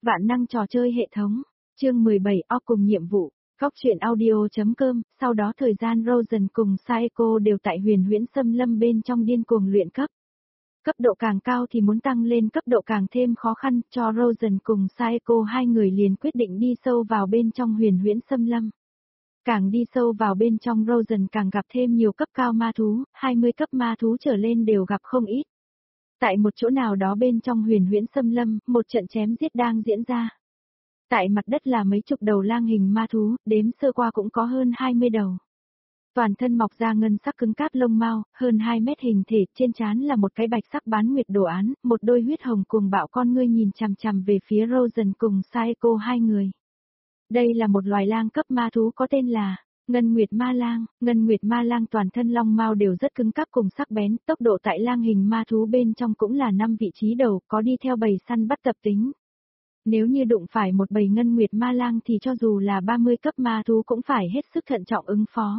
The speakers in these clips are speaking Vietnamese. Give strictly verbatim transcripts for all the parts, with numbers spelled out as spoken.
Vạn năng trò chơi hệ thống, chương mười bảy O cùng nhiệm vụ, góc truyện audio.com, sau đó thời gian Rosen cùng Saeko đều tại huyền huyễn xâm lâm bên trong điên cuồng luyện cấp. Cấp độ càng cao thì muốn tăng lên cấp độ càng thêm khó khăn, cho Rosen cùng Saeko hai người liền quyết định đi sâu vào bên trong huyền huyễn xâm lâm. Càng đi sâu vào bên trong Rosen càng gặp thêm nhiều cấp cao ma thú, hai mươi cấp ma thú trở lên đều gặp không ít. Tại một chỗ nào đó bên trong huyền huyễn xâm lâm, một trận chém giết đang diễn ra. Tại mặt đất là mấy chục đầu lang hình ma thú, đếm sơ qua cũng có hơn hai mươi đầu. Toàn thân mọc ra ngân sắc cứng cáp lông mao, hơn hai mét hình thể, trên trán là một cái bạch sắc bán nguyệt đồ án, một đôi huyết hồng cuồng bạo con ngươi nhìn chằm chằm về phía Rosen cùng Saeko hai người. Đây là một loài lang cấp ma thú có tên là Ngân Nguyệt Ma Lang. Ngân Nguyệt Ma Lang toàn thân long mao đều rất cứng cáp cùng sắc bén, tốc độ tại lang hình ma thú bên trong cũng là năm vị trí đầu, có đi theo bầy săn bắt tập tính. Nếu như đụng phải một bầy Ngân Nguyệt Ma Lang thì cho dù là ba mươi cấp ma thú cũng phải hết sức thận trọng ứng phó.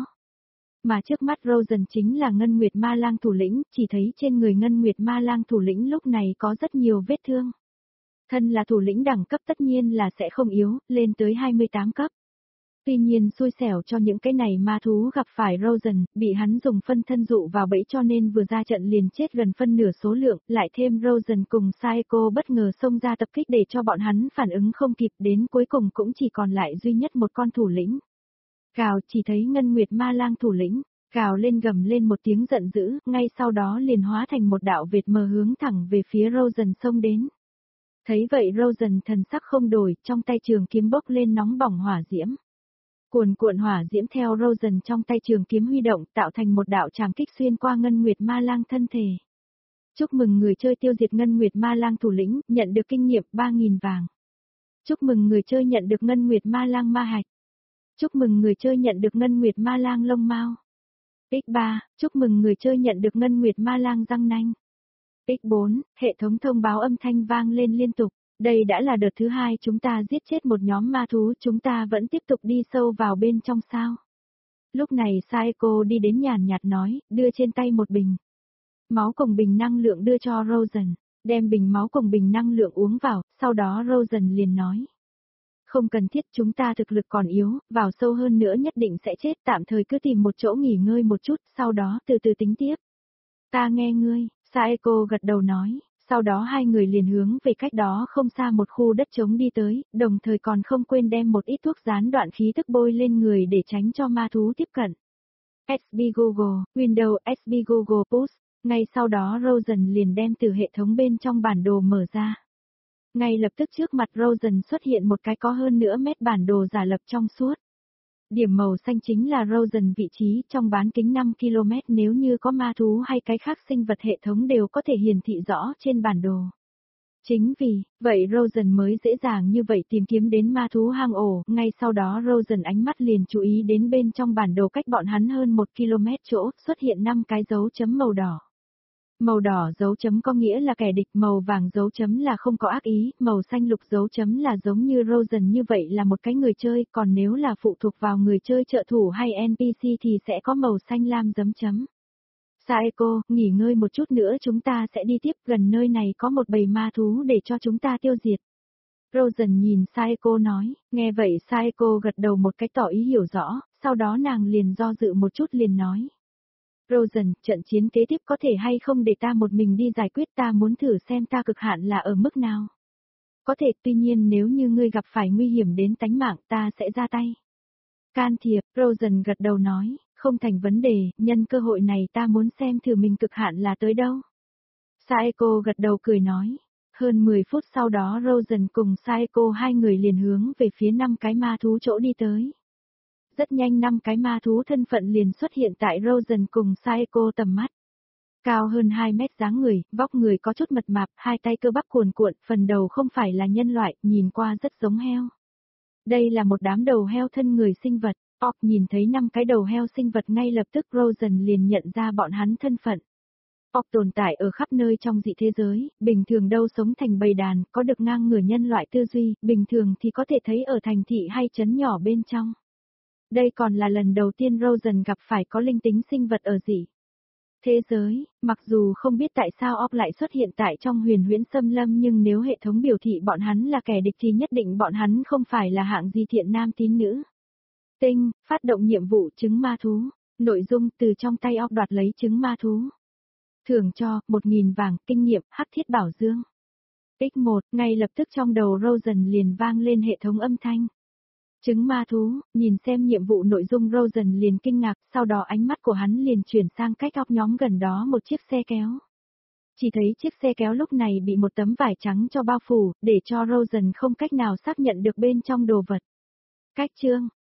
Mà trước mắt Rosen chính là Ngân Nguyệt Ma Lang thủ lĩnh, chỉ thấy trên người Ngân Nguyệt Ma Lang thủ lĩnh lúc này có rất nhiều vết thương. Thân là thủ lĩnh đẳng cấp tất nhiên là sẽ không yếu, lên tới hai mươi tám cấp. Tuy nhiên xui xẻo cho những cái này ma thú gặp phải Rosen, bị hắn dùng phân thân dụ vào bẫy cho nên vừa ra trận liền chết gần phân nửa số lượng, lại thêm Rosen cùng Saeko bất ngờ xông ra tập kích để cho bọn hắn phản ứng không kịp, đến cuối cùng cũng chỉ còn lại duy nhất một con thủ lĩnh. Gào, chỉ thấy Ngân Nguyệt Ma Lang thủ lĩnh, gào lên gầm lên một tiếng giận dữ, ngay sau đó liền hóa thành một đạo vệt mờ hướng thẳng về phía Rosen xông đến. Thấy vậy Rosen thần sắc không đổi, trong tay trường kiếm bốc lên nóng bỏng hỏa diễm. Cuồn cuộn hỏa diễm theo Rosen trong tay trường kiếm huy động tạo thành một đạo trảm kích xuyên qua Ngân Nguyệt Ma Lang thân thể. Chúc mừng người chơi tiêu diệt Ngân Nguyệt Ma Lang thủ lĩnh, nhận được kinh nghiệm ba nghìn vàng. Chúc mừng người chơi nhận được Ngân Nguyệt Ma Lang ma hạch. Chúc mừng người chơi nhận được Ngân Nguyệt Ma Lang lông mao. ích ba, chúc mừng người chơi nhận được Ngân Nguyệt Ma Lang răng nanh. ích bốn, hệ thống thông báo âm thanh vang lên liên tục. Đây đã là đợt thứ hai chúng ta giết chết một nhóm ma thú, chúng ta vẫn tiếp tục đi sâu vào bên trong sao. Lúc này Saeko đi đến nhàn nhạt nói, đưa trên tay một bình máu cùng bình năng lượng đưa cho Rosen, đem bình máu cùng bình năng lượng uống vào, sau đó Rosen liền nói. Không cần thiết, chúng ta thực lực còn yếu, vào sâu hơn nữa nhất định sẽ chết, tạm thời cứ tìm một chỗ nghỉ ngơi một chút, sau đó từ từ tính tiếp. Ta nghe ngươi, Saeko gật đầu nói. Sau đó hai người liền hướng về cách đó không xa một khu đất trống đi tới, đồng thời còn không quên đem một ít thuốc gián đoạn khí tức bôi lên người để tránh cho ma thú tiếp cận. ét bê Google, Windows ét bê Google Push, ngay sau đó Rosen liền đem từ hệ thống bên trong bản đồ mở ra. Ngay lập tức trước mặt Rosen xuất hiện một cái có hơn nửa mét bản đồ giả lập trong suốt. Điểm màu xanh chính là Rosen vị trí trong bán kính năm ki lô mét, nếu như có ma thú hay cái khác sinh vật hệ thống đều có thể hiển thị rõ trên bản đồ. Chính vì vậy Rosen mới dễ dàng như vậy tìm kiếm đến ma thú hang ổ, ngay sau đó Rosen ánh mắt liền chú ý đến bên trong bản đồ cách bọn hắn hơn một ki lô mét chỗ xuất hiện năm cái dấu chấm màu đỏ. Màu đỏ dấu chấm có nghĩa là kẻ địch, màu vàng dấu chấm là không có ác ý, màu xanh lục dấu chấm là giống như Rosen như vậy là một cái người chơi, còn nếu là phụ thuộc vào người chơi trợ thủ hay en pê xê thì sẽ có màu xanh lam dấu chấm. Saeko, nghỉ ngơi một chút nữa chúng ta sẽ đi tiếp, gần nơi này có một bầy ma thú để cho chúng ta tiêu diệt. Rosen nhìn Saeko nói, nghe vậy Saeko gật đầu một cái tỏ ý hiểu rõ, sau đó nàng liền do dự một chút liền nói. Rosen, trận chiến kế tiếp có thể hay không để ta một mình đi giải quyết, ta muốn thử xem ta cực hạn là ở mức nào. Có thể, tuy nhiên nếu như ngươi gặp phải nguy hiểm đến tánh mạng ta sẽ ra tay. Can thiệp, Rosen gật đầu nói, không thành vấn đề, nhân cơ hội này ta muốn xem thử mình cực hạn là tới đâu. Saeko gật đầu cười nói. Hơn mười phút sau đó Rosen cùng Saeko hai người liền hướng về phía năm cái ma thú chỗ đi tới. Rất nhanh năm cái ma thú thân phận liền xuất hiện tại Rosen cùng Saeko tầm mắt. Cao hơn hai mét dáng người, vóc người có chút mập mạp, hai tay cơ bắp cuồn cuộn, phần đầu không phải là nhân loại, nhìn qua rất giống heo. Đây là một đám đầu heo thân người sinh vật. Orc nhìn thấy năm cái đầu heo sinh vật ngay lập tức Rosen liền nhận ra bọn hắn thân phận. Orc tồn tại ở khắp nơi trong dị thế giới, bình thường đâu sống thành bầy đàn, có được ngang ngửa nhân loại tư duy, bình thường thì có thể thấy ở thành thị hay trấn nhỏ bên trong. Đây còn là lần đầu tiên Rosen gặp phải có linh tính sinh vật ở dị Thế giới, mặc dù không biết tại sao óc lại xuất hiện tại trong huyền huyễn xâm lâm nhưng nếu hệ thống biểu thị bọn hắn là kẻ địch thì nhất định bọn hắn không phải là hạng gì thiện nam tín nữ. Tinh, phát động nhiệm vụ trứng ma thú. Nội dung từ trong tay óc đoạt lấy trứng ma thú. Thưởng cho, một nghìn vàng, kinh nghiệm, hắc thiết bảo dương. ích một, ngay lập tức trong đầu Rosen liền vang lên hệ thống âm thanh. Trứng ma thú, nhìn xem nhiệm vụ nội dung Rosen liền kinh ngạc, sau đó ánh mắt của hắn liền chuyển sang cách óc nhóm gần đó một chiếc xe kéo. Chỉ thấy chiếc xe kéo lúc này bị một tấm vải trắng cho bao phủ, để cho Rosen không cách nào xác nhận được bên trong đồ vật. Cách chương